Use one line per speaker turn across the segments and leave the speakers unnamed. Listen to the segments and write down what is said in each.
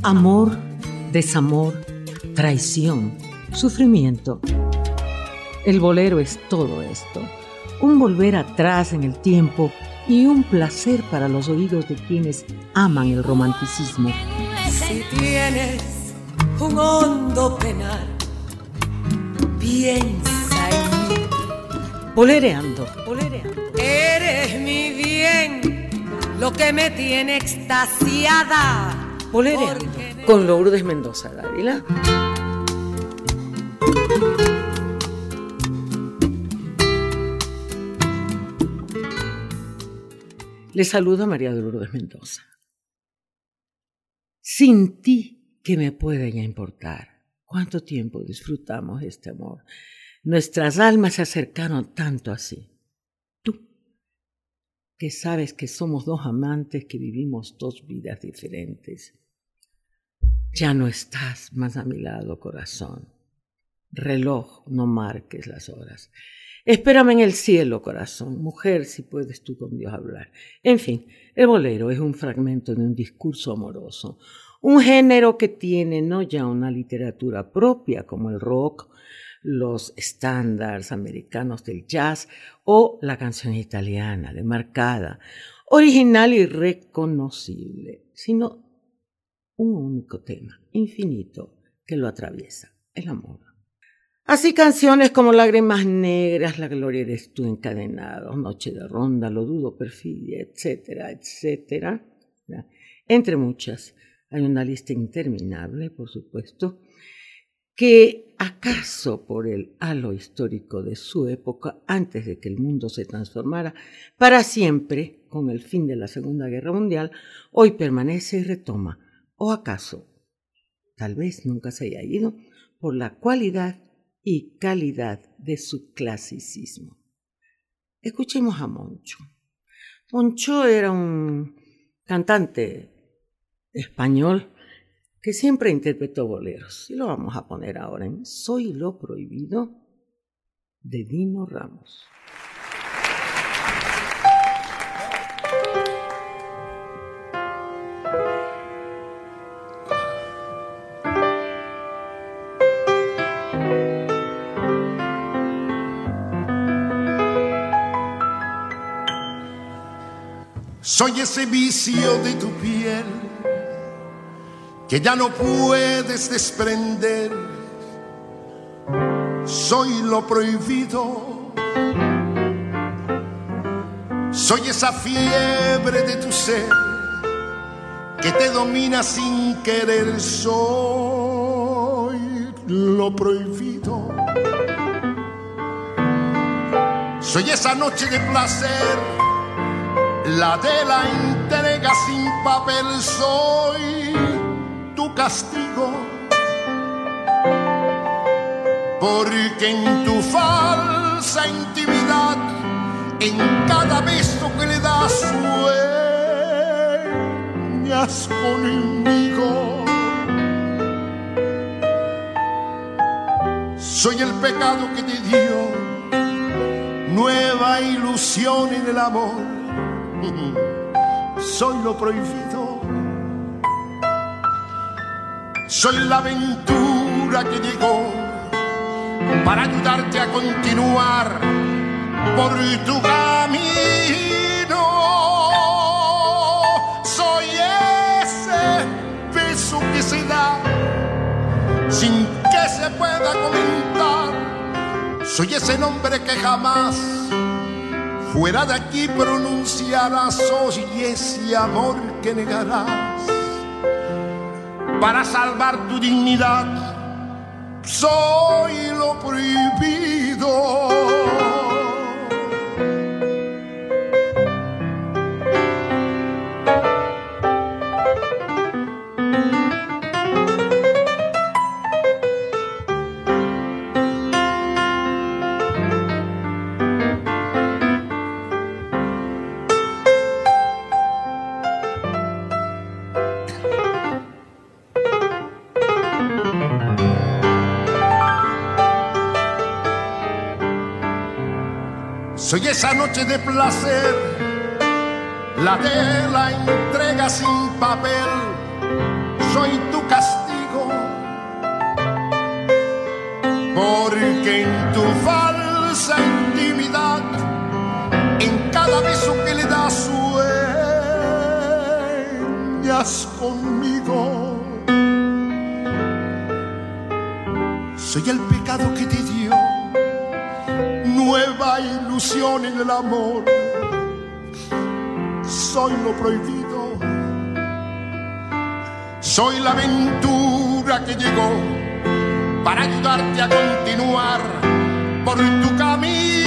Amor, desamor, traición, sufrimiento. El bolero es todo esto, un volver atrás en el tiempo y un placer para los oídos de quienes aman el romanticismo.
Si tienes un hondo penal, piensa en mí.
Bolereando.
Eres mi bien, lo que me tiene extasiada.
Bolereando con Lourdes Mendoza Dávila. Le saluda María de Lourdes Mendoza. Sin ti, ¿qué me puede ya importar? ¿Cuánto tiempo disfrutamos este amor? Nuestras almas se acercaron tanto así. Tú, que sabes que somos dos amantes que vivimos dos vidas diferentes. Ya no estás más a mi lado, corazón. Reloj, no marques las horas. Espérame en el cielo, corazón. Mujer, si puedes tú con Dios hablar. En fin, el bolero es un fragmento de un discurso amoroso. Un género que tiene no ya una literatura propia como el rock, los estándares americanos del jazz o la canción italiana, demarcada, original y reconocible, sino un único tema, infinito, que lo atraviesa, el amor. Así canciones como Lágrimas Negras, La Gloria Eres Tú encadenado, Noche de Ronda, Lo Dudo, Perfidia, etcétera, etcétera. Entre muchas, hay una lista interminable, por supuesto, que acaso por el halo histórico de su época, antes de que el mundo se transformara para siempre con el fin de la Segunda Guerra Mundial, hoy permanece y retoma, o acaso, tal vez nunca se haya ido, por la cualidad y calidad de su clasicismo. Escuchemos a Moncho. Moncho era un cantante español que siempre interpretó boleros. Y lo vamos a poner ahora en Soy lo Prohibido, de Dino Ramos.
Soy ese vicio de tu piel que ya no puedes desprender. Soy lo prohibido. Soy esa fiebre de tu ser que te domina sin querer. Soy lo prohibido. Soy esa noche de placer, la de la entrega sin papel. Soy tu castigo, porque en tu falsa intimidad, en cada beso que le das, sueñas conmigo. Soy el pecado que te dio nueva ilusión en el amor. Soy lo prohibido. Soy la aventura que llegó para ayudarte a continuar por tu camino. Soy ese beso que se da sin que se pueda comentar. Soy ese nombre que jamás fuera de aquí pronunciarás. Soy ese amor que negarás para salvar tu dignidad. Soy lo prohibido. Soy esa noche de placer, la de la entrega sin papel. soy tu castigo, porque en tu falsa intimidad, en cada beso que le das sueñas conmigo. Soy el pecado que te dio nueva ilusión en el amor. Soy lo prohibido, soy la aventura que llegó para ayudarte a continuar por tu camino.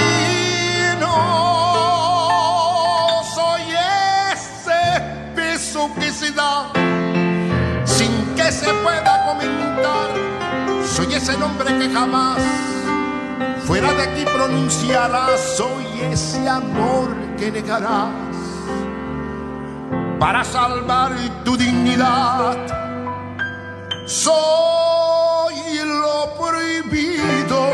Soy ese beso que se da sin que se pueda comentar. Soy ese nombre que jamás fuera de aquí pronunciarás. Soy ese amor que negarás para salvar tu dignidad. Soy lo prohibido.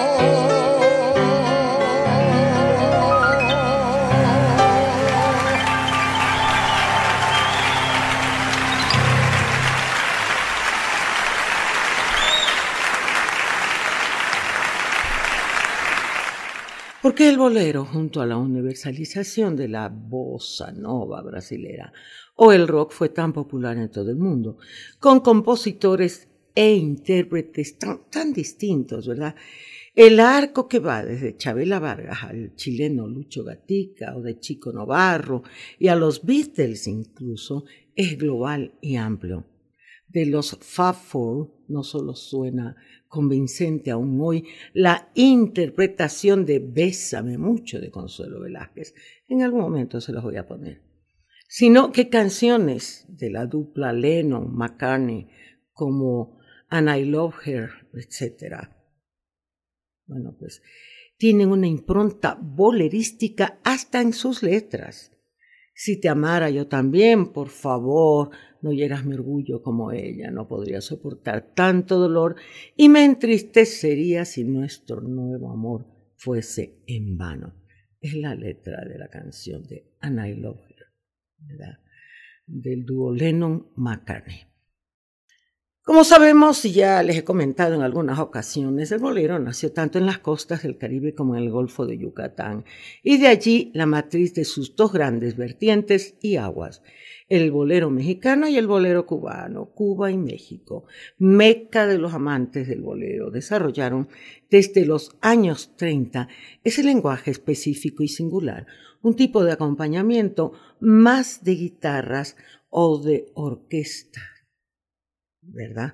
¿Por qué el bolero, junto a la universalización de la bossa nova brasilera o el rock, fue tan popular en todo el mundo, con compositores e intérpretes tan distintos, ¿verdad? El arco que va desde Chavela Vargas al chileno Lucho Gatica o de Chico Novarro y a los Beatles incluso es global y amplio. De los Fab Four no solo suena convincente aún hoy la interpretación de Bésame mucho de Consuelo Velázquez, en algún momento se los voy a poner, sino que canciones de la dupla Lennon-McCartney como And I Love Her, etc. Bueno, pues tienen una impronta bolerística hasta en sus letras. Si te amara yo también, por favor, no hieras mi orgullo como ella, no podría soportar tanto dolor y me entristecería si nuestro nuevo amor fuese en vano. Es la letra de la canción de And I Love Her, ¿verdad? Del dúo Lennon-McCartney. Como sabemos, y ya les he comentado en algunas ocasiones, el bolero nació tanto en las costas del Caribe como en el Golfo de Yucatán, y de allí la matriz de sus dos grandes vertientes y aguas, el bolero mexicano y el bolero cubano. Cuba y México, meca de los amantes del bolero, desarrollaron desde los años 30 ese lenguaje específico y singular, un tipo de acompañamiento más de guitarras o de orquesta, ¿verdad?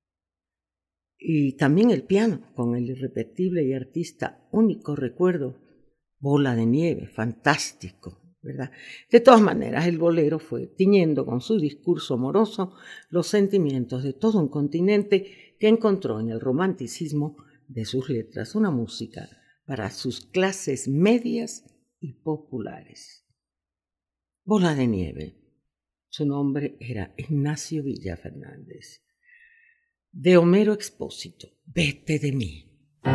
Y también el piano, con el irrepetible y artista único recuerdo, Bola de Nieve, fantástico, ¿verdad? De todas maneras, el bolero fue tiñendo con su discurso amoroso los sentimientos de todo un continente que encontró en el romanticismo de sus letras una música para sus clases medias y populares. Bola de Nieve. Su nombre era Ignacio Villa Fernández. De Homero Expósito, Vete de mí.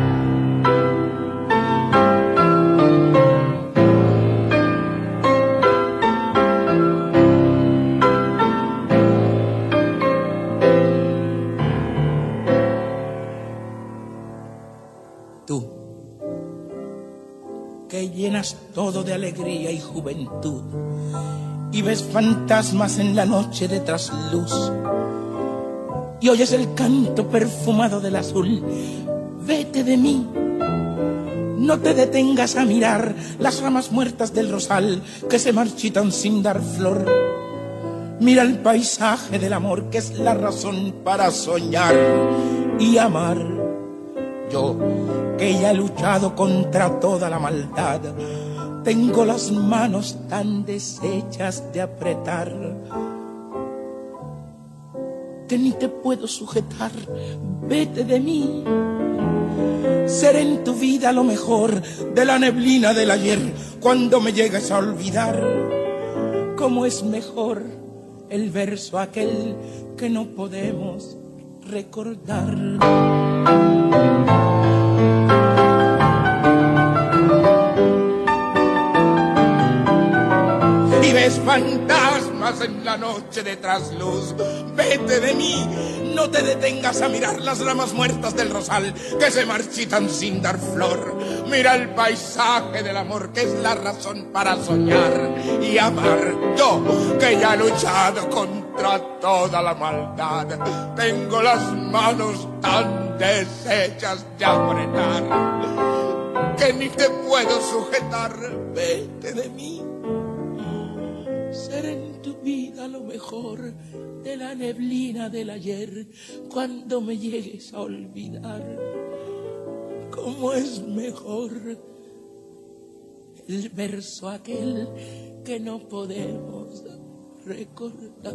Tú, que llenas todo de alegría y juventud, y ves fantasmas en la noche de trasluz, y oyes el canto perfumado del azul. Vete de mí, no te detengas a mirar las ramas muertas del rosal que se marchitan sin dar flor. Mira el paisaje del amor, que es la razón para soñar y amar. Yo, que ya he luchado contra toda la maldad, tengo las manos tan deshechas de apretar que ni te puedo sujetar. Vete de mí. Seré en tu vida lo mejor de la neblina del ayer, cuando me llegues a olvidar. Cómo es mejor el verso aquel que no podemos recordar. Y ves fantasmas fantasmas en la noche de trasluz. Vete de mí, no te detengas a mirar las ramas muertas del rosal que se marchitan sin dar flor. Mira el paisaje del amor, que es la razón para soñar y amar. Yo, que ya he luchado contra toda la maldad, tengo las manos tan deshechas de apretar que ni te puedo sujetar. Vete de mí. Ser en tu vida lo mejor de la neblina del ayer, cuando me llegues a olvidar. ¿Cómo es mejor el verso aquel que no podemos recordar?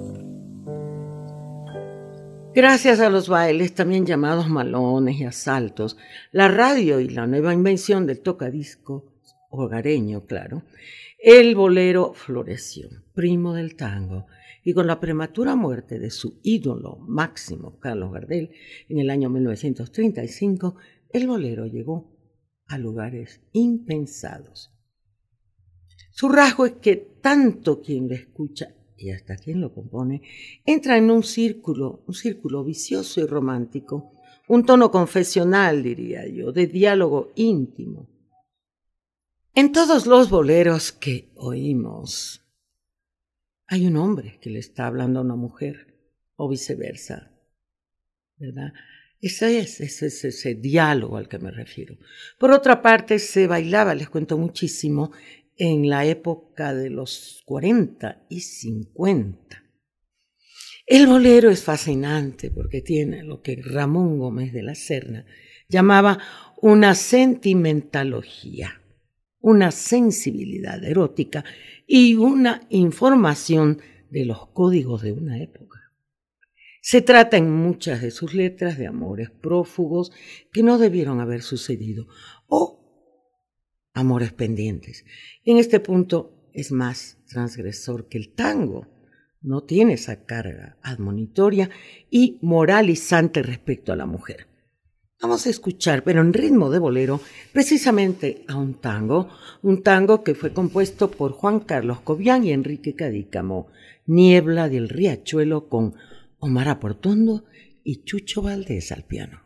Gracias a los bailes, también llamados malones y asaltos, la radio y la nueva invención del tocadisco hogareño, claro, el bolero floreció, primo del tango, y con la prematura muerte de su ídolo máximo, Carlos Gardel, en el año 1935, el bolero llegó a lugares impensados. Su rasgo es que tanto quien lo escucha y hasta quien lo compone entra en un círculo vicioso y romántico, un tono confesional, diría yo, de diálogo íntimo. En todos los boleros que oímos hay un hombre que le está hablando a una mujer o viceversa, ¿verdad? Ese es ese diálogo al que me refiero. Por otra parte, se bailaba, les cuento muchísimo, en la época de los 40 y 50. El bolero es fascinante porque tiene lo que Ramón Gómez de la Serna llamaba una sentimentalogía, una sensibilidad erótica y una información de los códigos de una época. Se trata en muchas de sus letras de amores prófugos que no debieron haber sucedido o amores pendientes. En este punto es más transgresor que el tango. No tiene esa carga admonitoria y moralizante respecto a la mujer. Vamos a escuchar, pero en ritmo de bolero, precisamente a un tango que fue compuesto por Juan Carlos Cobián y Enrique Cadícamo, Niebla del Riachuelo, con Omar Aportondo y Chucho Valdés al piano.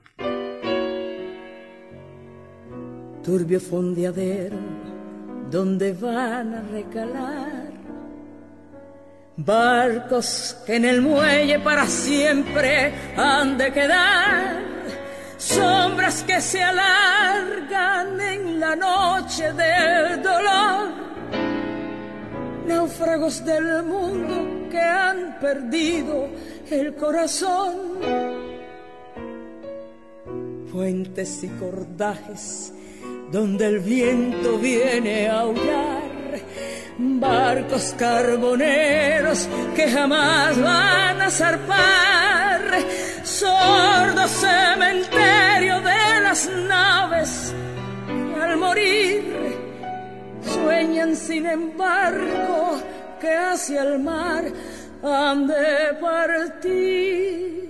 Turbio fondeadero donde van a recalar barcos que en el muelle para siempre han de quedar, sombras que se alargan en la noche del dolor, náufragos del mundo que han perdido el corazón, puentes y cordajes donde el viento viene a aullar, barcos carboneros que jamás van a zarpar, sordo cementerio de las naves que al morir sueñan sin embargo que hacia el mar han de partir.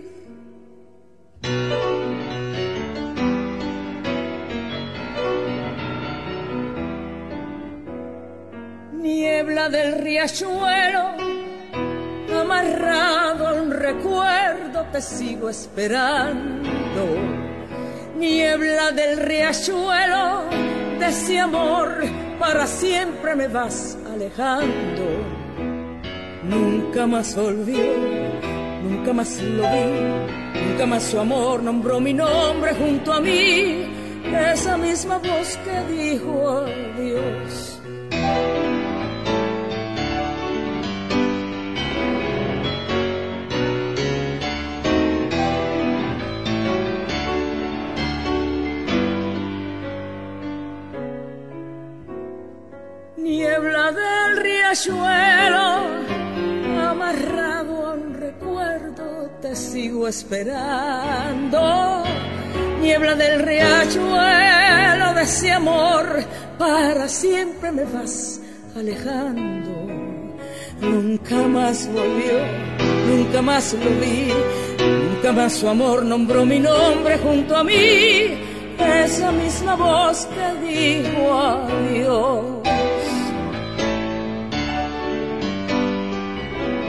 Niebla del riachuelo, amarrado a un recuerdo te sigo esperando. Niebla del riachuelo, de ese amor para siempre me vas alejando. Nunca más volvió, nunca más lo vi, nunca más su amor nombró mi nombre junto a mí, esa misma voz que dijo adiós. Niebla del riachuelo, amarrado a un recuerdo te sigo esperando. Niebla del riachuelo, de ese amor para siempre me vas alejando. Nunca más volvió, nunca más lo vi, nunca más su amor nombró mi nombre junto a mí, esa misma voz que dijo adiós.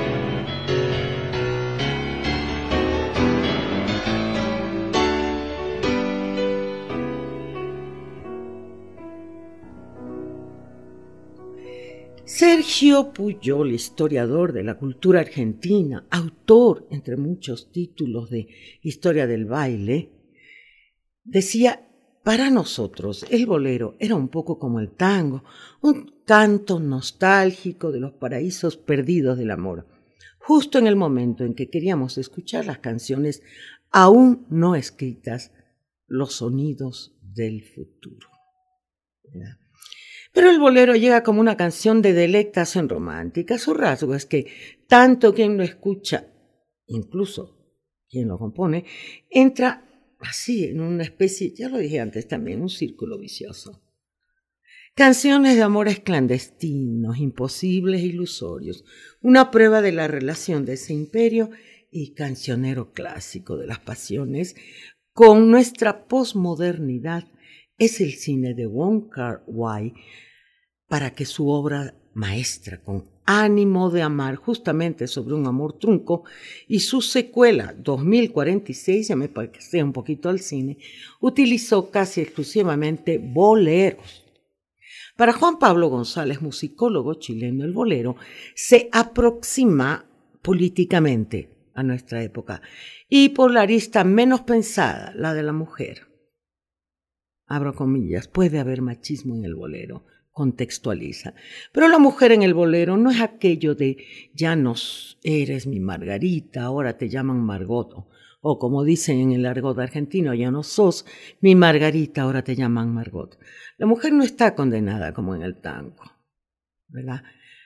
Sergio Puyol, historiador de la cultura argentina, autor, entre muchos títulos, de Historia del baile, decía: para nosotros el bolero era un poco como el tango, un canto nostálgico de los paraísos perdidos del amor, justo en el momento en que queríamos escuchar las canciones aún no escritas, los sonidos del futuro. ¿Verdad? Pero el bolero llega como una canción de delectación romántica. Su rasgo es que tanto quien lo escucha, incluso quien lo compone, entra así en una especie, ya lo dije antes también, un círculo vicioso. Canciones de amores clandestinos, imposibles e ilusorios, una prueba de la relación de ese imperio y cancionero clásico de las pasiones con nuestra posmodernidad. Es el cine de Wong Kar-wai para que su obra maestra, con Ánimo de amar, justamente sobre un amor trunco, y su secuela 2046, ya me pasé un poquito al cine, utilizó casi exclusivamente boleros. Para Juan Pablo González, musicólogo chileno, el bolero se aproxima políticamente a nuestra época y por la arista menos pensada, la de la mujer. Abro comillas, puede haber machismo en el bolero, contextualiza. Pero la mujer en el bolero no es aquello de ya no eres mi Margarita, ahora te llaman Margot, o como dicen en el argot argentino, ya no sos mi Margarita, ahora te llaman Margot. La mujer no está condenada como en el tango, ¿verdad?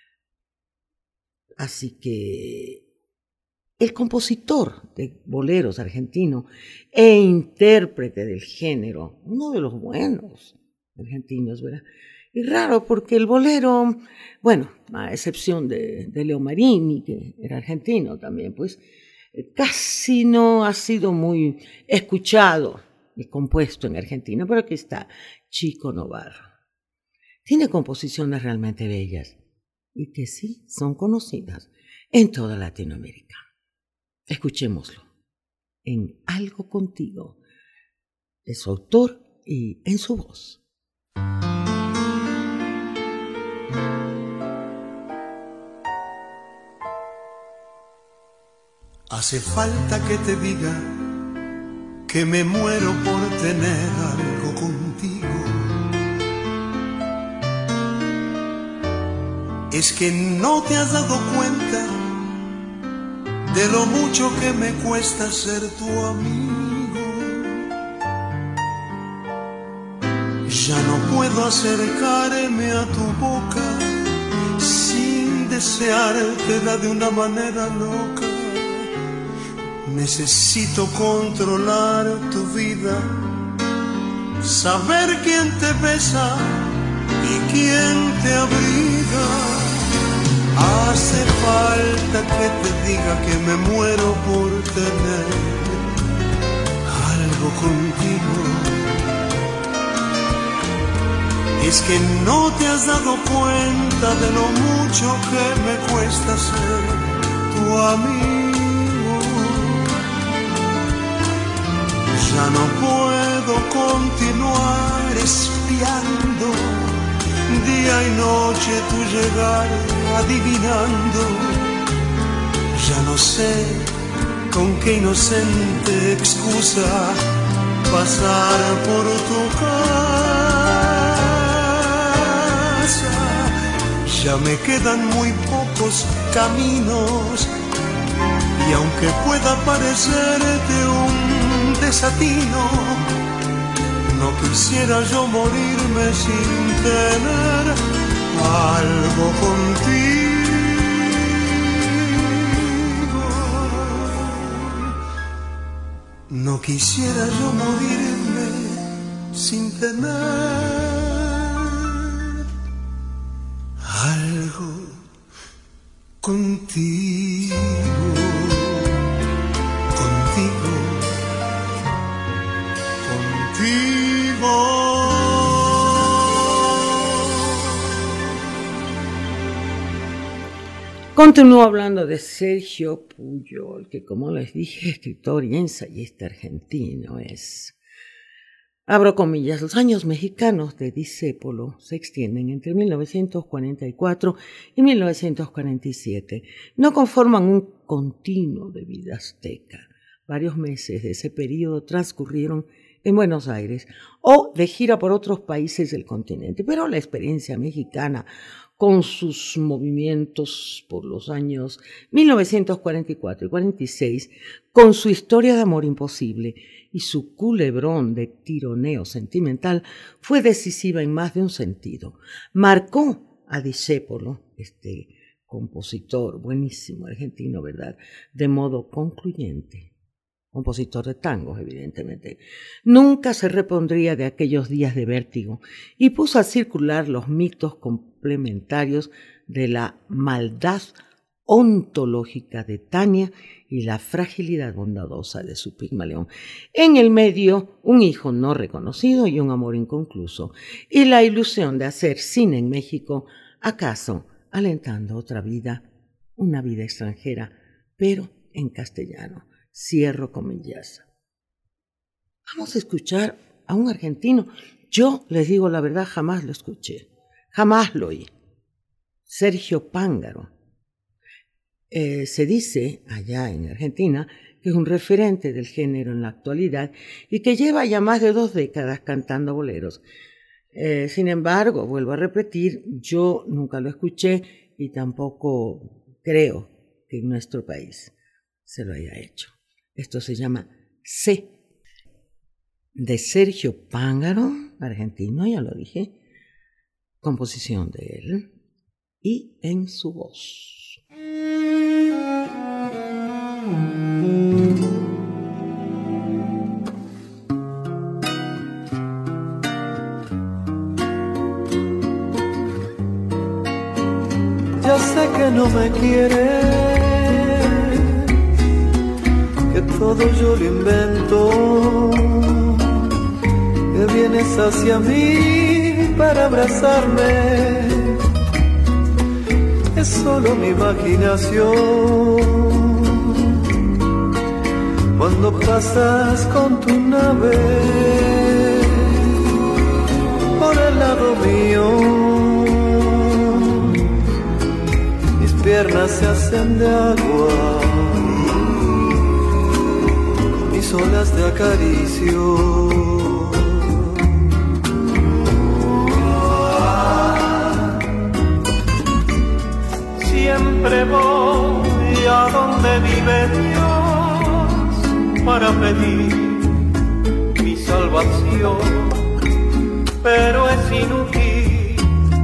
Así que el compositor de boleros argentino e intérprete del género, uno de los buenos argentinos, ¿verdad? Y raro porque el bolero, bueno, a excepción de Leo Marini, que era argentino también, pues casi no ha sido muy escuchado y compuesto en Argentina, pero aquí está Chico Novarro. Tiene composiciones realmente bellas y que sí son conocidas en toda Latinoamérica. Escuchémoslo en Algo Contigo, de su autor y en su voz.
Hace falta que te diga que me muero por tener algo contigo. Es que no te has dado cuenta de lo mucho que me cuesta ser tu amigo. Ya no puedo acercarme a tu boca sin deseártela de una manera loca. Necesito controlar tu vida, saber quién te besa y quién te abriga. Hace falta que te diga que me muero por tener algo contigo. Es que no te has dado cuenta de lo mucho que me cuesta ser tu amigo. Ya no puedo continuar espiando día y noche tu llegar, adivinando. Ya no sé con qué inocente excusa pasar por tu casa. Ya me quedan muy pocos caminos y aunque pueda parecerte un desatino, no quisiera yo morirme sin tener algo contigo. No quisiera yo morirme sin tener algo contigo.
Continúo hablando de Sergio Puyol, que como les dije, escritor y ensayista argentino es. Abro comillas, los años mexicanos de Discépolo se extienden entre 1944 y 1947. No conforman un continuo de vida azteca. Varios meses de ese periodo transcurrieron en Buenos Aires o de gira por otros países del continente, pero la experiencia mexicana con sus movimientos por los años 1944 y 46, con su historia de amor imposible y su culebrón de tironeo sentimental, fue decisiva en más de un sentido. Marcó a Discépolo, este compositor buenísimo argentino, ¿verdad?, de modo concluyente. Compositor de tangos, evidentemente. Nunca se repondría de aquellos días de vértigo y puso a circular los mitos complementarios de la maldad ontológica de Tania y la fragilidad bondadosa de su Pigmalión. En el medio, un hijo no reconocido y un amor inconcluso, y la ilusión de hacer cine en México, acaso alentando otra vida, una vida extranjera, pero en castellano. Cierro comillas. Vamos a escuchar a un argentino. Yo, les digo la verdad, jamás lo escuché. Jamás lo oí. Sergio Pángaro. Se dice, allá en Argentina, que es un referente del género en la actualidad y que lleva ya más de 2 décadas cantando boleros. Sin embargo, vuelvo a repetir, yo nunca lo escuché y tampoco creo que en nuestro país se lo haya hecho. Esto se llama C, de Sergio Pángaro, argentino, ya lo dije, composición de él, y en su voz.
Ya sé que no me quieres, que todo yo lo invento, que vienes hacia mí para abrazarme, es solo mi imaginación. Cuando pasas con tu nave por el lado mío, mis piernas se hacen de agua, olas te acaricio. Siempre voy a donde vive Dios para pedir mi salvación, pero es inútil.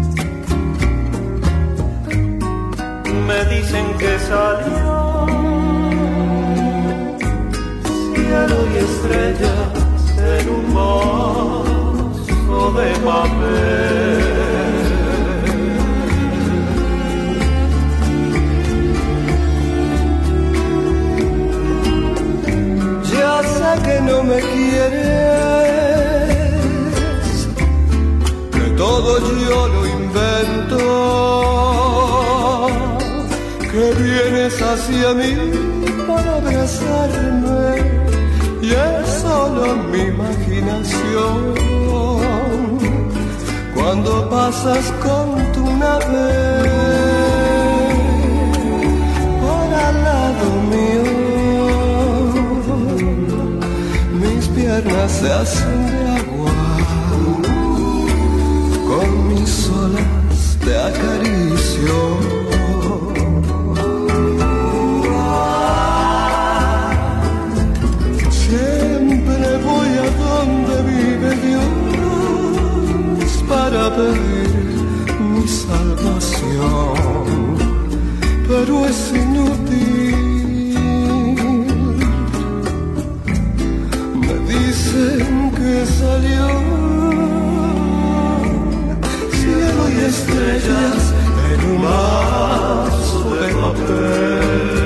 Me dicen que salió cielo y estrellas en un vaso de papel. Ya sé que no me quieres, que todo yo lo invento, que vienes hacia mí para abrazarme, y es solo mi imaginación. Cuando pasas con tu nave por al lado mío, mis piernas se hacen de agua, con mis olas te acaricio. Para pedir mi salvación, pero es inútil. Me dicen que salió cielo y estrellas en un vaso de papel.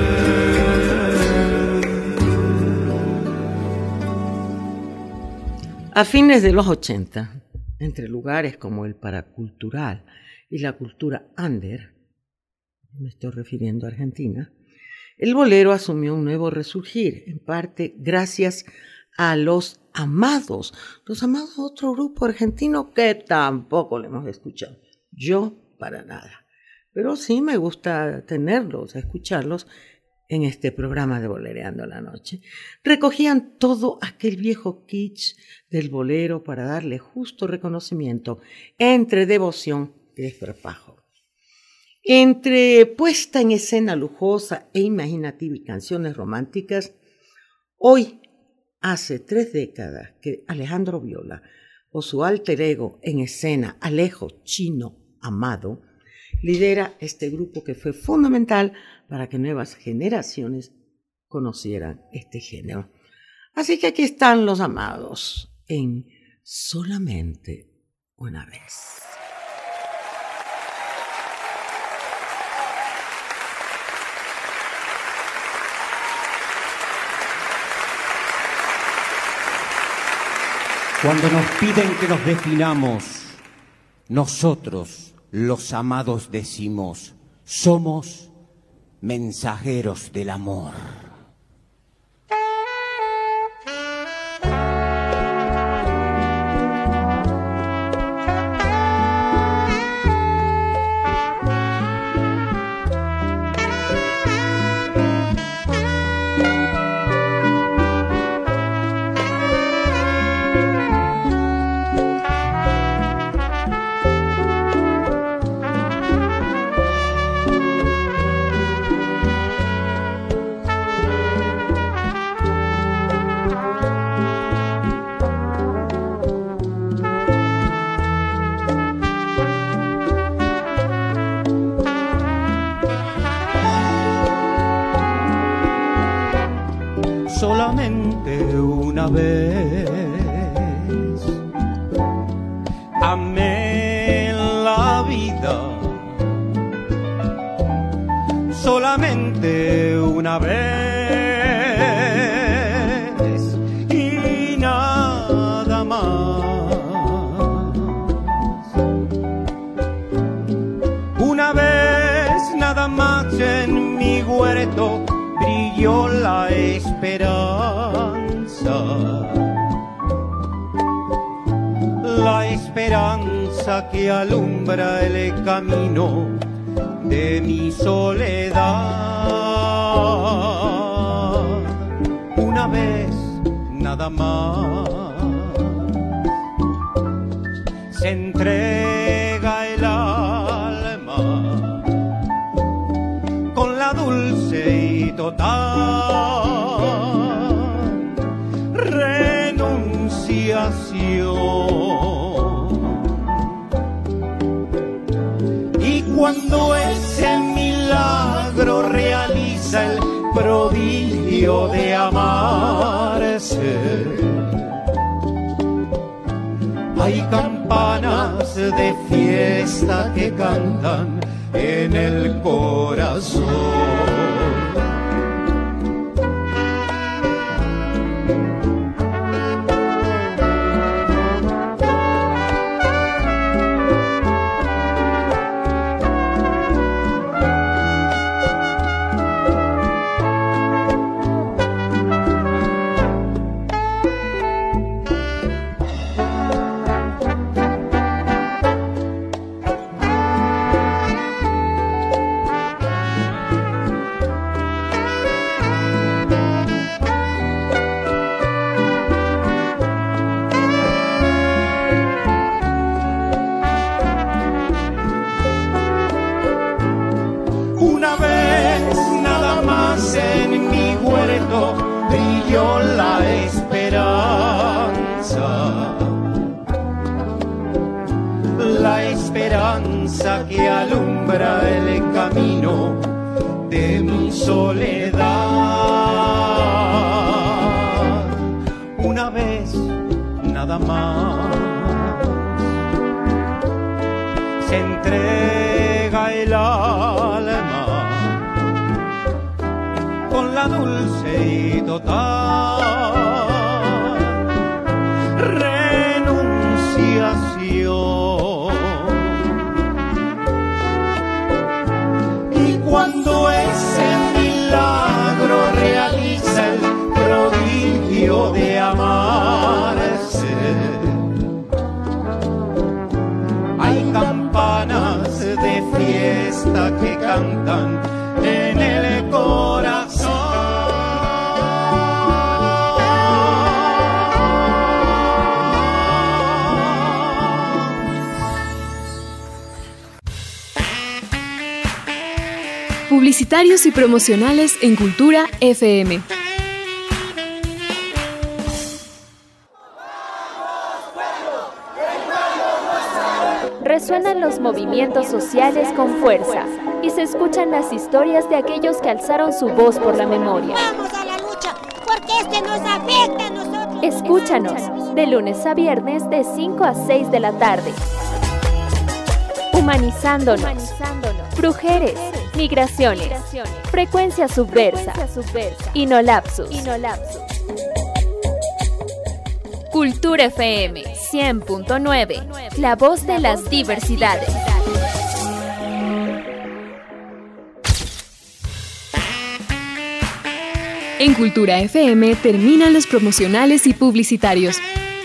A fines de los 80, entre lugares como el paracultural y la cultura under, me estoy refiriendo a Argentina, el bolero asumió un nuevo resurgir, en parte gracias a los Amados. Los Amados, otro grupo argentino que tampoco lo hemos escuchado. Yo, para nada. Pero sí me gusta tenerlos, escucharlos en este programa de Bolereando la Noche. Recogían todo aquel viejo kitsch del bolero para darle justo reconocimiento entre devoción y desparpajo. Entre puesta en escena lujosa e imaginativa y canciones románticas, hoy hace 3 décadas que Alejandro Viola, o su alter ego en escena, Alejo Chino Amado, lidera este grupo que fue fundamental para que nuevas generaciones conocieran este género. Así que aquí están Los Amados en Solamente una vez.
Cuando nos piden que nos definamos, nosotros, los amados, decimos, somos mensajeros del amor.
Solamente una vez amé la vida, solamente una vez y nada más. Una vez nada más en mi huerto brilló la esperanza, la esperanza que alumbra el camino de mi soledad. Una vez nada más se entrega el alma con la dulce y total renunciación. Y cuando ese milagro realiza el prodigio de amarse, hay campanas de fiesta que cantan en el corazón. Brilló la esperanza que alumbra el camino de mi soledad. Una vez nada más se entrega el alma con la dulce y total renunciación. Y cuando ese milagro realiza el prodigio de amar,
Publicitarios y promocionales en Cultura FM.
Resuenan los movimientos sociales con fuerza y se escuchan las historias de aquellos que alzaron su voz por la memoria.
¡Vamos a la lucha! Porque nos afecta a nosotros.
Escúchanos de lunes a viernes de 5 a 6 de la tarde. Humanizándonos. Brujeres. Migraciones. Frecuencia subversa. Inolapsus. Cultura FM 100.9. La voz de las diversidades.
En Cultura FM terminan los promocionales y publicitarios.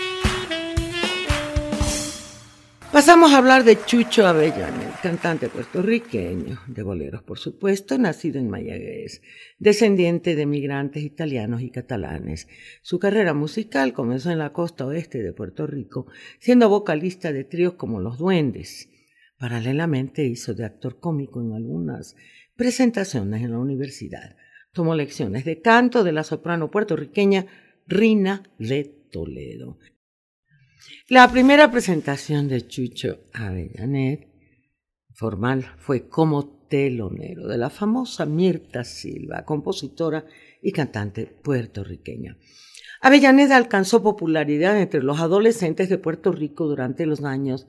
Pasamos a hablar de Chucho Avellanet, cantante puertorriqueño, de boleros por supuesto, nacido en Mayagüez, descendiente de migrantes italianos y catalanes. Su carrera musical comenzó en la costa oeste de Puerto Rico, siendo vocalista de tríos como Los Duendes. Paralelamente hizo de actor cómico en algunas presentaciones en la universidad. Tomó lecciones de canto de la soprano puertorriqueña Rina de Toledo. La primera presentación de Chucho Avellanet formal fue como telonero de la famosa Mirta Silva, compositora y cantante puertorriqueña. Avellanet alcanzó popularidad entre los adolescentes de Puerto Rico durante los años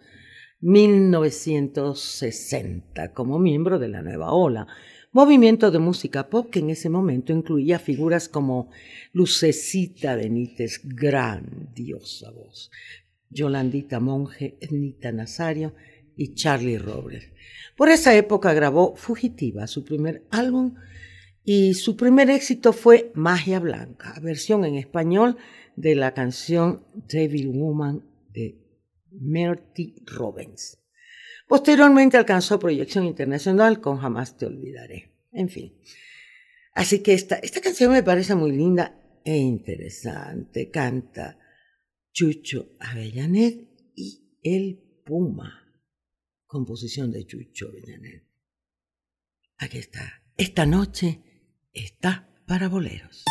1960 como miembro de la Nueva Ola, movimiento de música pop que en ese momento incluía figuras como Lucecita Benítez, grandiosa voz, Yolandita Monge, Ednita Nazario y Charlie Robles. Por esa época grabó Fugitiva, su primer álbum, y su primer éxito fue Magia Blanca, versión en español de la canción Devil Woman de Myrtle Robbins. Posteriormente alcanzó proyección internacional con Jamás Te Olvidaré. En fin. Así que esta canción me parece muy linda e interesante. Canta Chucho Avellanet y El Puma. Composición de Chucho Avellanet. Aquí está. Esta noche está para boleros.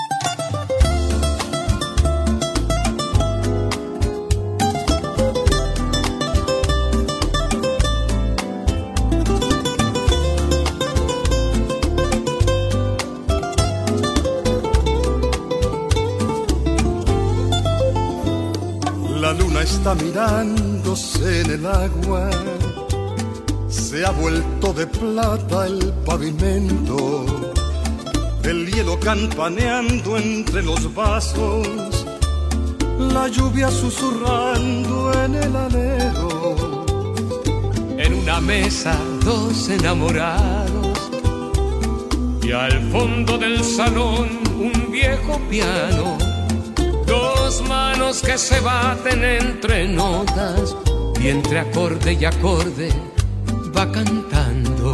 La luna está mirándose en el agua, se ha vuelto de plata el pavimento, el hielo campaneando entre los vasos, la lluvia susurrando en el alero.
En una mesa dos enamorados y al fondo del salón un viejo piano. Dos manos que se baten entre notas y entre acorde y acorde va cantando.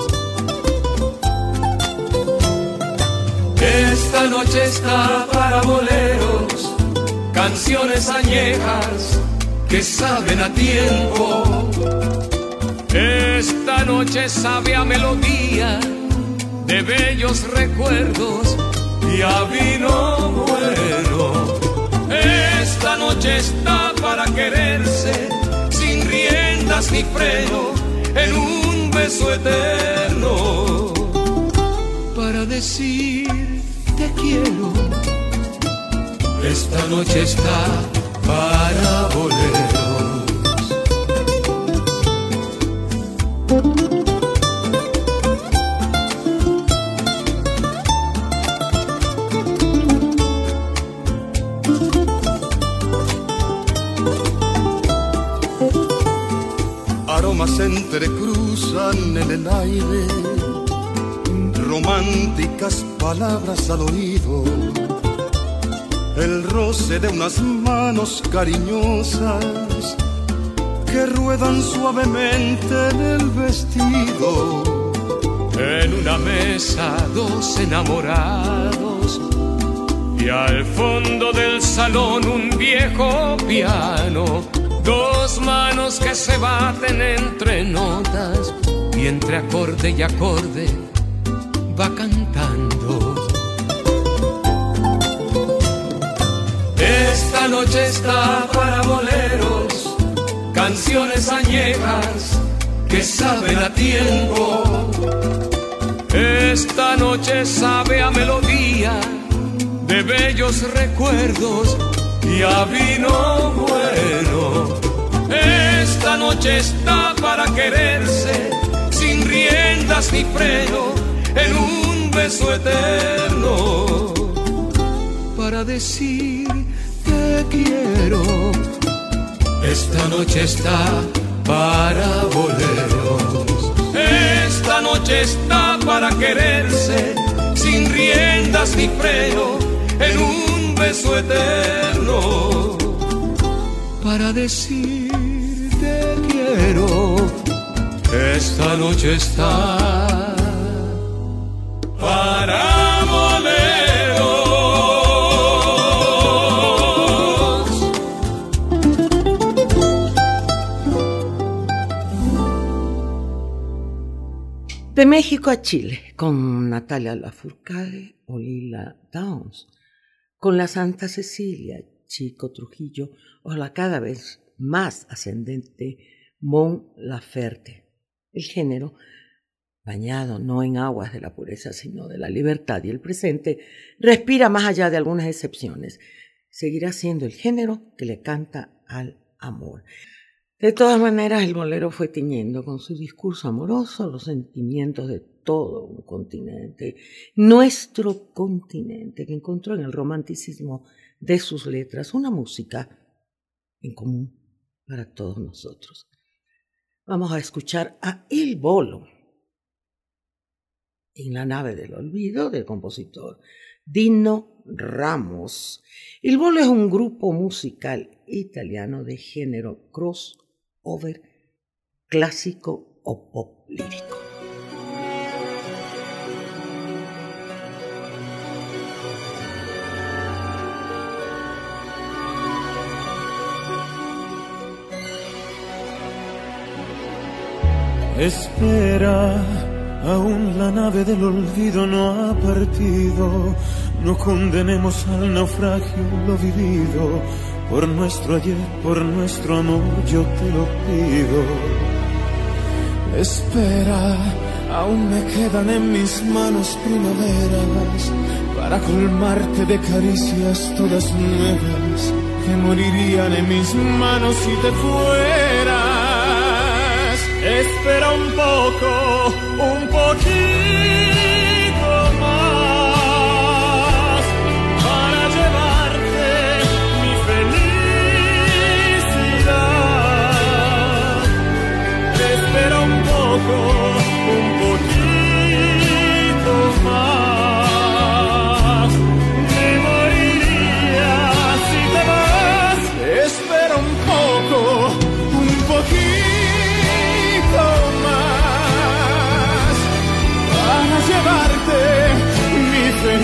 Esta noche está para boleros, canciones añejas que saben a tiempo. Esta noche sabe a melodía de bellos recuerdos y a vino bueno. Esta noche está para quererse sin riendas ni freno en un beso eterno, para decir te quiero. Esta noche está para boleros.
Aromas se entrecruzan en el aire, románticas palabras al oído, el roce de unas manos cariñosas que ruedan suavemente en el vestido.
En una mesa dos enamorados y al fondo del salón un viejo piano. Dos manos que se baten entre notas y entre acorde y acorde va cantando. Esta noche está para boleros, canciones añejas que saben a tiempo. Esta noche sabe a melodía de bellos recuerdos y a vino bueno. Esta noche está para quererse sin riendas ni freno, en un beso eterno, para decir te quiero. Esta noche está para boleros. Esta noche está para quererse sin riendas ni freno, en un beso eterno, para decir te quiero. Esta noche está para boleros.
De México a Chile, con Natalia Lafourcade o Lila Downs, con la Santa Cecilia, Chico Trujillo o la cada vez más ascendente Mon Laferte. El género, bañado no en aguas de la pureza, sino de la libertad y el presente, respira más allá de algunas excepciones. Seguirá siendo el género que le canta al amor. De todas maneras, el bolero fue tiñendo con su discurso amoroso los sentimientos de todo un continente, nuestro continente, que encontró en el romanticismo de sus letras una música en común para todos nosotros. Vamos a escuchar a Il Bolo en La nave del olvido del compositor Dino Ramos. Il Bolo es un grupo musical italiano de género crossover, clásico o pop lírico.
Espera, aún la nave del olvido no ha partido. No condenemos al naufragio lo vivido. Por nuestro ayer, por nuestro amor, yo te lo pido. Espera, aún me quedan en mis manos primaveras para colmarte de caricias todas nuevas que morirían en mis manos si te fueras. Espera un poco, un poquito más para llevarte mi felicidad. Espera un poco, un poquito más. Me moriría si te vas. Espera un poco, un poquito llevarte mi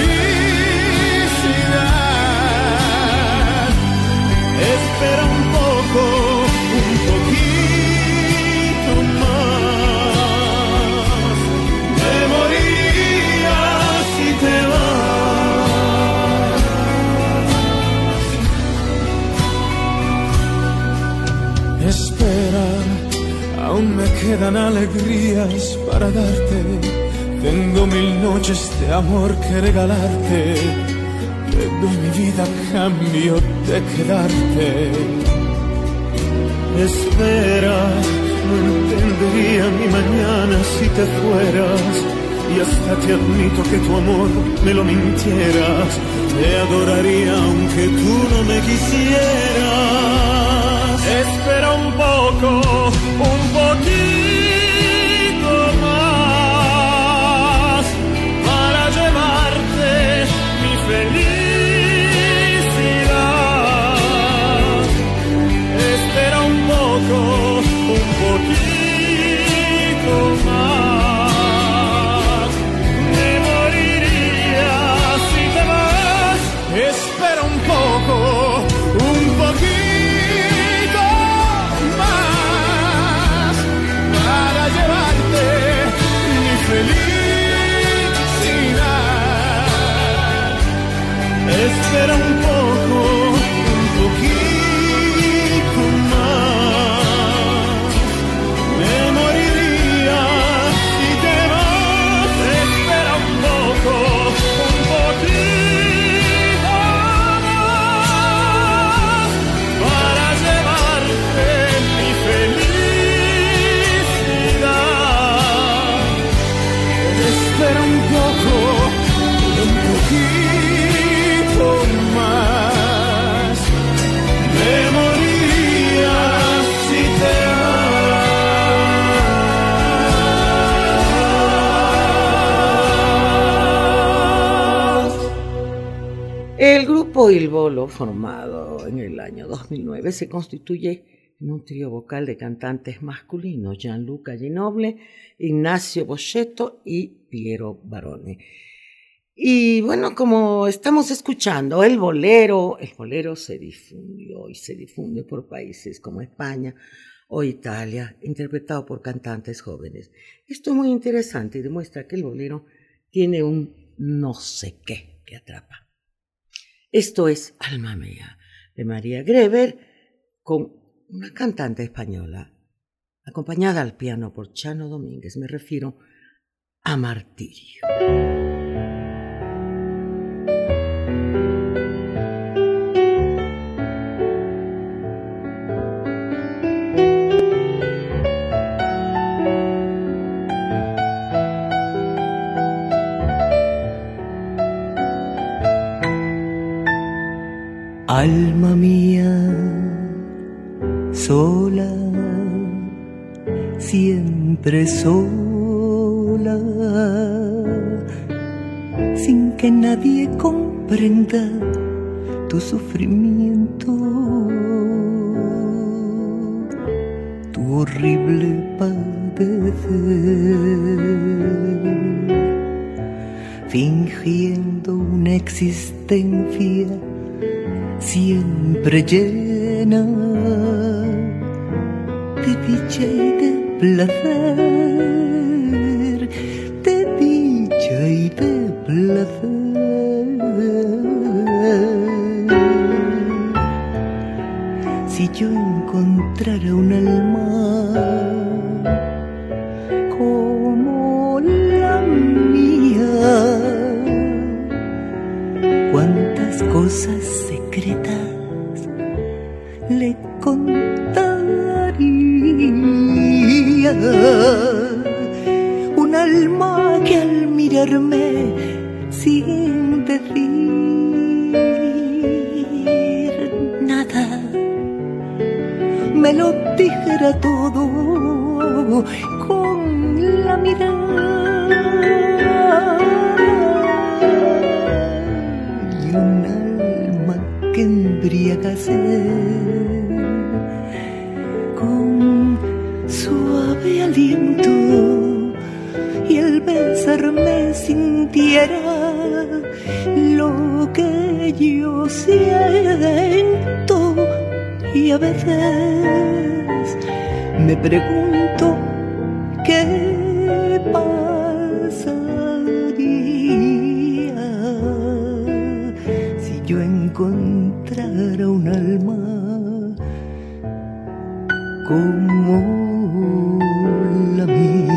felicidad. Espera un poco, un poquito más. Me moriría si te vas. Espera, aún me quedan alegrías para darte. Tengo 1000 noches de amor que regalarte. Te doy mi vida a cambio de quedarte. Espera, no entendería mi mañana si te fueras. Y hasta te admito que tu amor me lo mintieras. Te adoraría aunque tú no me quisieras. Espera un poco, un poquito más para llevarte mi felicidad. Espera un poco, un poquito más. Me moriría si te vas. Espera un poco, un poquito más.
El grupo Il Bolo, formado en el año 2009, se constituye en un trío vocal de cantantes masculinos: Gianluca Ginoble, Ignacio Boschetto y Piero Barone. Y bueno, como estamos escuchando, el bolero se difundió y se difunde por países como España o Italia, interpretado por cantantes jóvenes. Esto es muy interesante y demuestra que el bolero tiene un no sé qué que atrapa. Esto es Alma Mía, de María Greber, con una cantante española, acompañada al piano por Chano Domínguez. Me refiero a Martirio.
Alma mía, sola, siempre sola, sin que nadie comprenda tu sufrimiento, tu horrible padecer, fingiendo una existencia siempre llena de dicha y de placer, de dicha y de placer. Si yo encontrara un alma como la mía, cuántas cosas secretas le contaría. Un alma que al mirarme sin decir nada me lo dijera todo con la mirada. Y un alma que embriagase con suave aliento, y al besarme sintiera lo que yo siento. Y a veces me pregunto qué pasaría si yo encontrara un alma como la mía.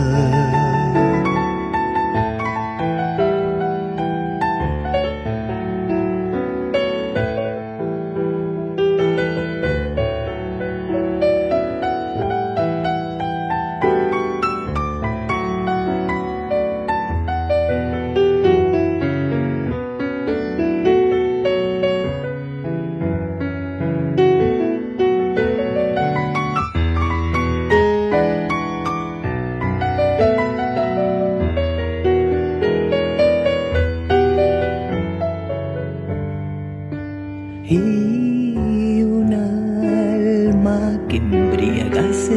Y un alma que embriagase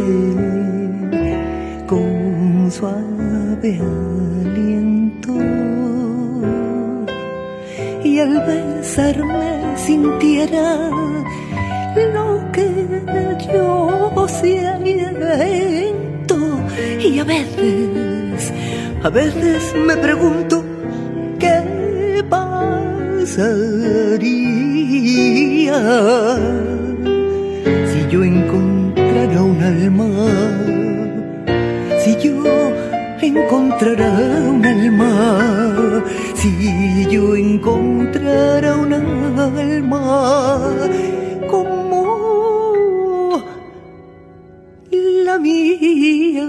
con suave aliento, y al besarme sintiera lo que yo siento. Y a veces me pregunto qué pasaría si yo encontrara un alma, si yo encontrara un alma, si yo encontrara un alma como la mía.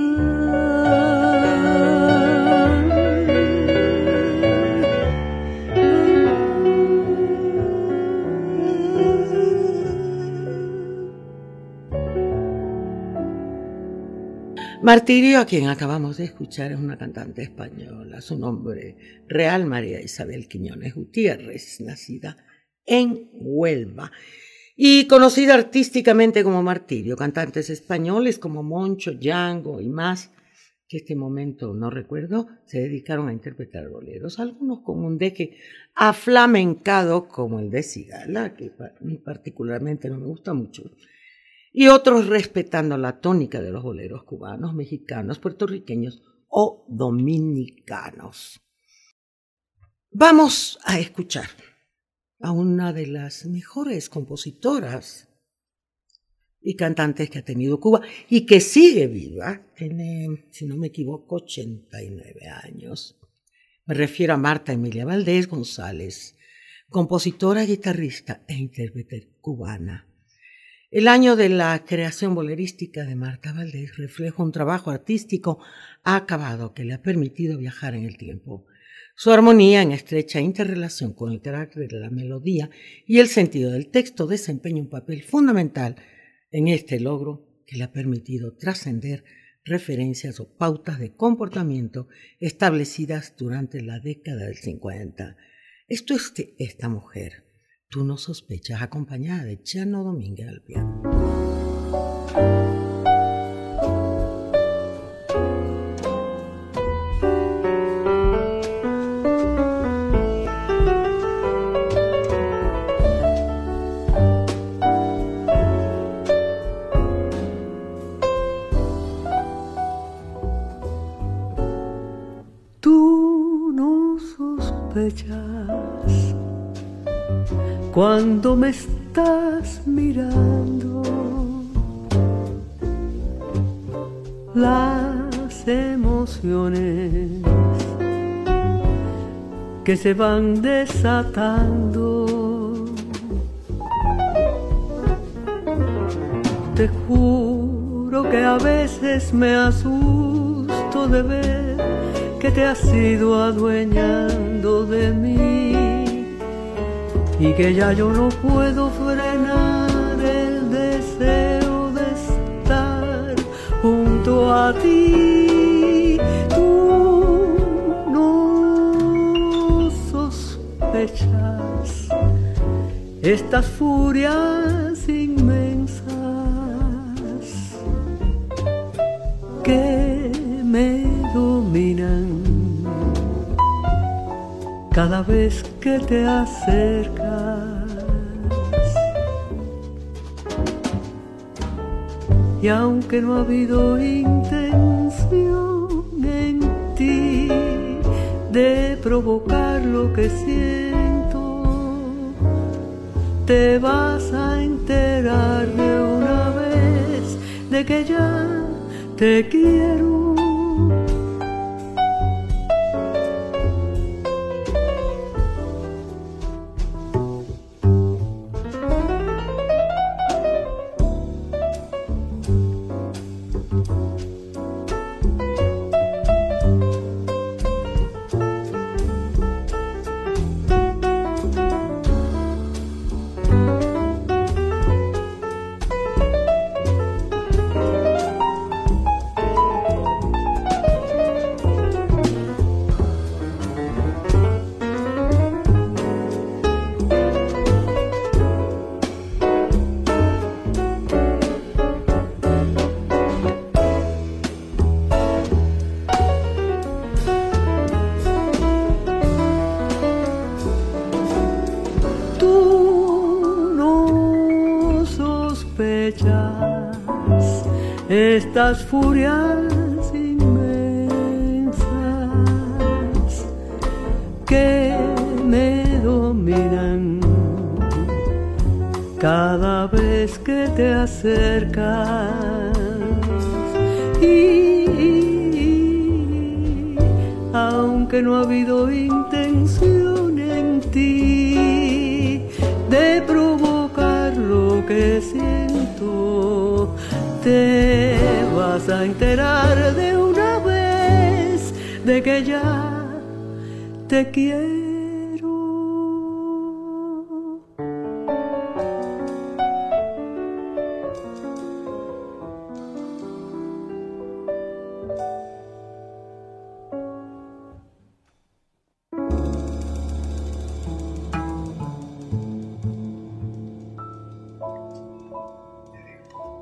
Martirio, a quien acabamos de escuchar, es una cantante española. Su nombre real, María Isabel Quiñones Gutiérrez, nacida en Huelva y conocida artísticamente como Martirio. Cantantes españoles como Moncho, Django y más, que este momento no recuerdo, se dedicaron a interpretar boleros, algunos con un deje aflamencado como el de Cigala, que particularmente no me gusta mucho, y otros respetando la tónica de los boleros cubanos, mexicanos, puertorriqueños o dominicanos. Vamos a escuchar a una de las mejores compositoras y cantantes que ha tenido Cuba y que sigue viva, tiene, si no me equivoco, 89 años. Me refiero a Marta Emilia Valdés González, compositora, guitarrista e intérprete cubana. El año de la creación bolerística de Marta Valdés refleja un trabajo artístico acabado que le ha permitido viajar en el tiempo. Su armonía, en estrecha interrelación con el carácter de la melodía y el sentido del texto, desempeña un papel fundamental en este logro que le ha permitido trascender referencias o pautas de comportamiento establecidas durante la década del 50. Esto es de esta mujer, Tú no sospechas, acompañada de Chano Domínguez al piano.
Tú no sospechas cuando me estás mirando las emociones que se van desatando. Te juro que a veces me asusto de ver que te has ido adueñando de mí y que ya yo no puedo frenar el deseo de estar junto a ti. Tú no sospechas estas furias inmensas que me dominan cada vez que te acercas. Y aunque no ha habido intención en ti de provocar lo que siento, te vas a enterar de una vez de que ya te quiero. Estas furias inmensas que me dominan cada vez que te acercas, y aunque no ha habido intención en ti de provocar lo que siento, te vas a enterar de una vez de que ya te quiero.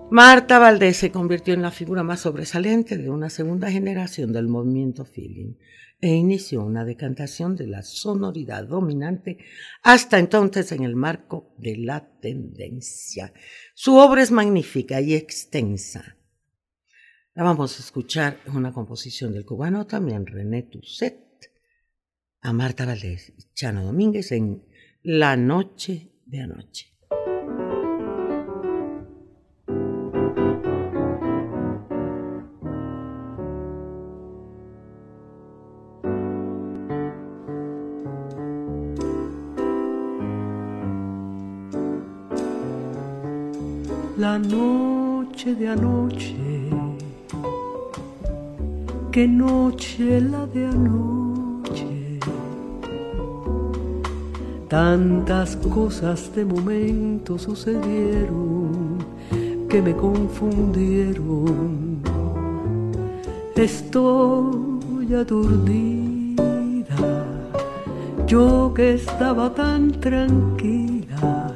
Marta Valdés se convirtió en la figura más sobresaliente de una segunda generación del movimiento feeling e inició una decantación de la sonoridad dominante hasta entonces en el marco de la tendencia. Su obra es magnífica y extensa. La vamos a escuchar en una composición del cubano también René Tusset, a Marta Valdés y Chano Domínguez en La Noche de Anoche.
La noche de anoche, qué noche la de anoche. Tantas cosas de momento sucedieron que me confundieron. Estoy aturdida, yo que estaba tan tranquila,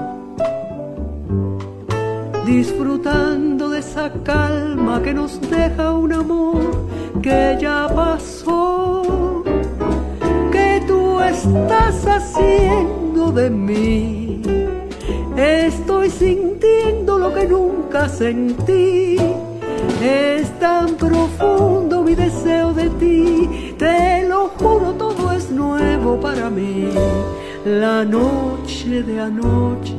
disfrutando de esa calma que nos deja un amor que ya pasó. ¿Qué tú estás haciendo de mí? Estoy sintiendo lo que nunca sentí. Es tan profundo mi deseo de ti, te lo juro, todo es nuevo para mí. La noche de anoche,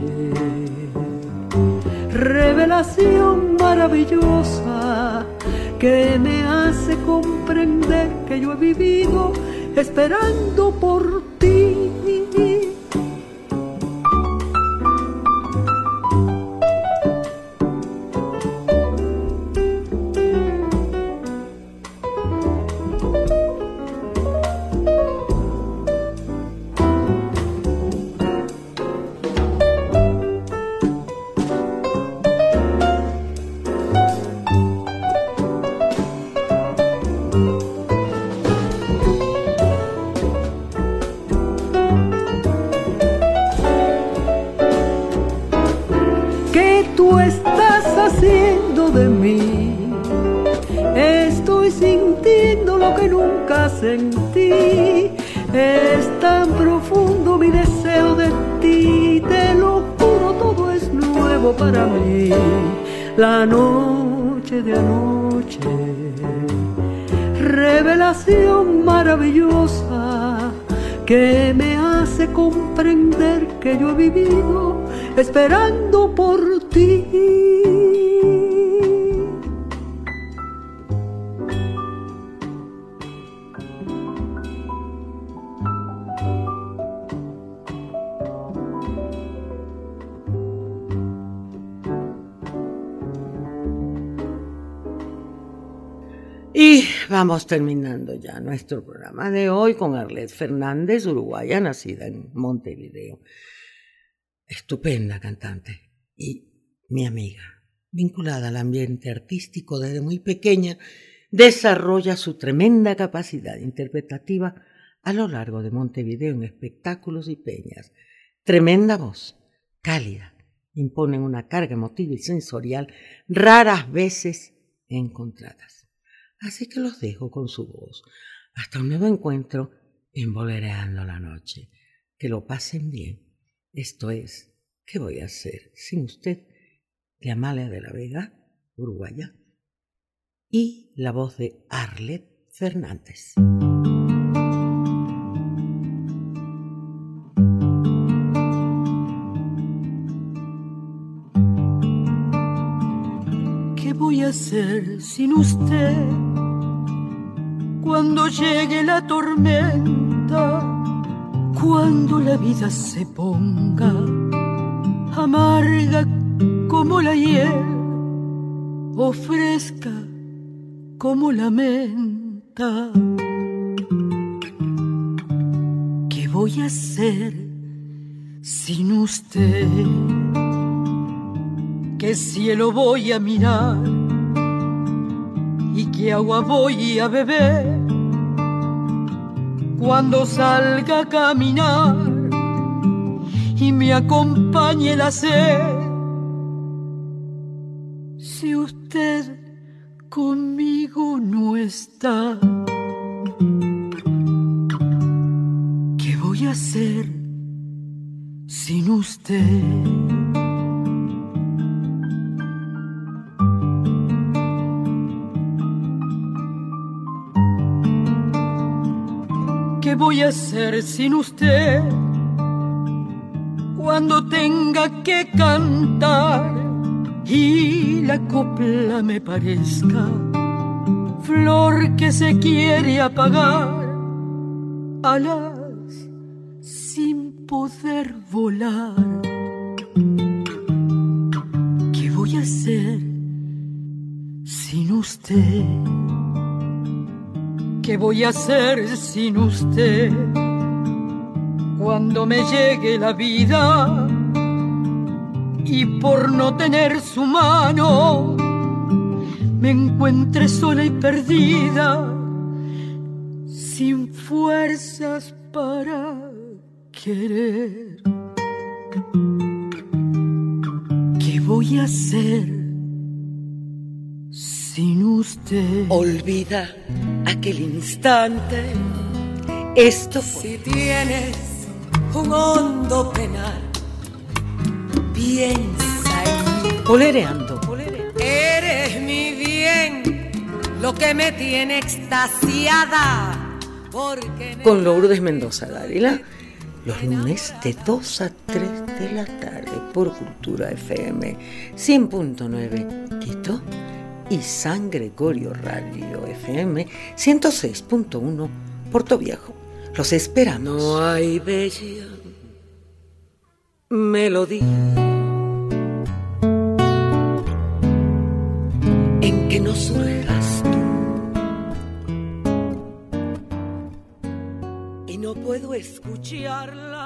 revelación maravillosa que me hace comprender que yo he vivido esperando por ti. Sentí, es tan profundo mi deseo de ti, te lo juro, todo es nuevo para mí. La noche de anoche, revelación maravillosa que me hace comprender que yo he vivido esperando por ti.
Y vamos terminando ya nuestro programa de hoy con Arlet Fernández, uruguaya, nacida en Montevideo. Estupenda cantante y mi amiga, vinculada al ambiente artístico desde muy pequeña, desarrolla su tremenda capacidad interpretativa a lo largo de Montevideo en espectáculos y peñas. Tremenda voz, cálida, imponen una carga emotiva y sensorial raras veces encontradas. Así que los dejo con su voz. Hasta un nuevo encuentro en Bolereando la Noche. Que lo pasen bien. Esto es ¿Qué voy a hacer sin usted? De Amalia de la Vega, uruguaya. Y la voz de Arlet Fernández.
¿Qué voy a hacer sin usted? Cuando llegue la tormenta, cuando la vida se ponga amarga como la hiel o fresca como la menta. ¿Qué voy a hacer sin usted? ¿Qué cielo voy a mirar? ¿Y qué agua voy a beber? Cuando salga a caminar y me acompañe la sed, si usted conmigo no está? ¿Qué voy a hacer sin usted? ¿Qué voy a hacer sin usted cuando tenga que cantar y la copla me parezca flor que se quiere apagar, alas sin poder volar? ¿Qué voy a hacer sin usted? ¿Qué voy a hacer sin usted cuando me llegue la vida y por no tener su mano me encuentre sola y perdida, sin fuerzas para querer? ¿Qué voy a hacer sin usted?
Olvida aquel instante, esto fue. Si tienes un hondo penal, piensa en mí.
Polereando.
Eres mi bien, lo que me tiene extasiada.
Con Lourdes Mendoza Dávila, los lunes de 2 a 3 de la tarde por Cultura FM 100.9 Quito y San Gregorio Radio FM 106.1 Puerto Viejo. Los esperamos.
No hay bella melodía en que no surjas tú, y no puedo escucharla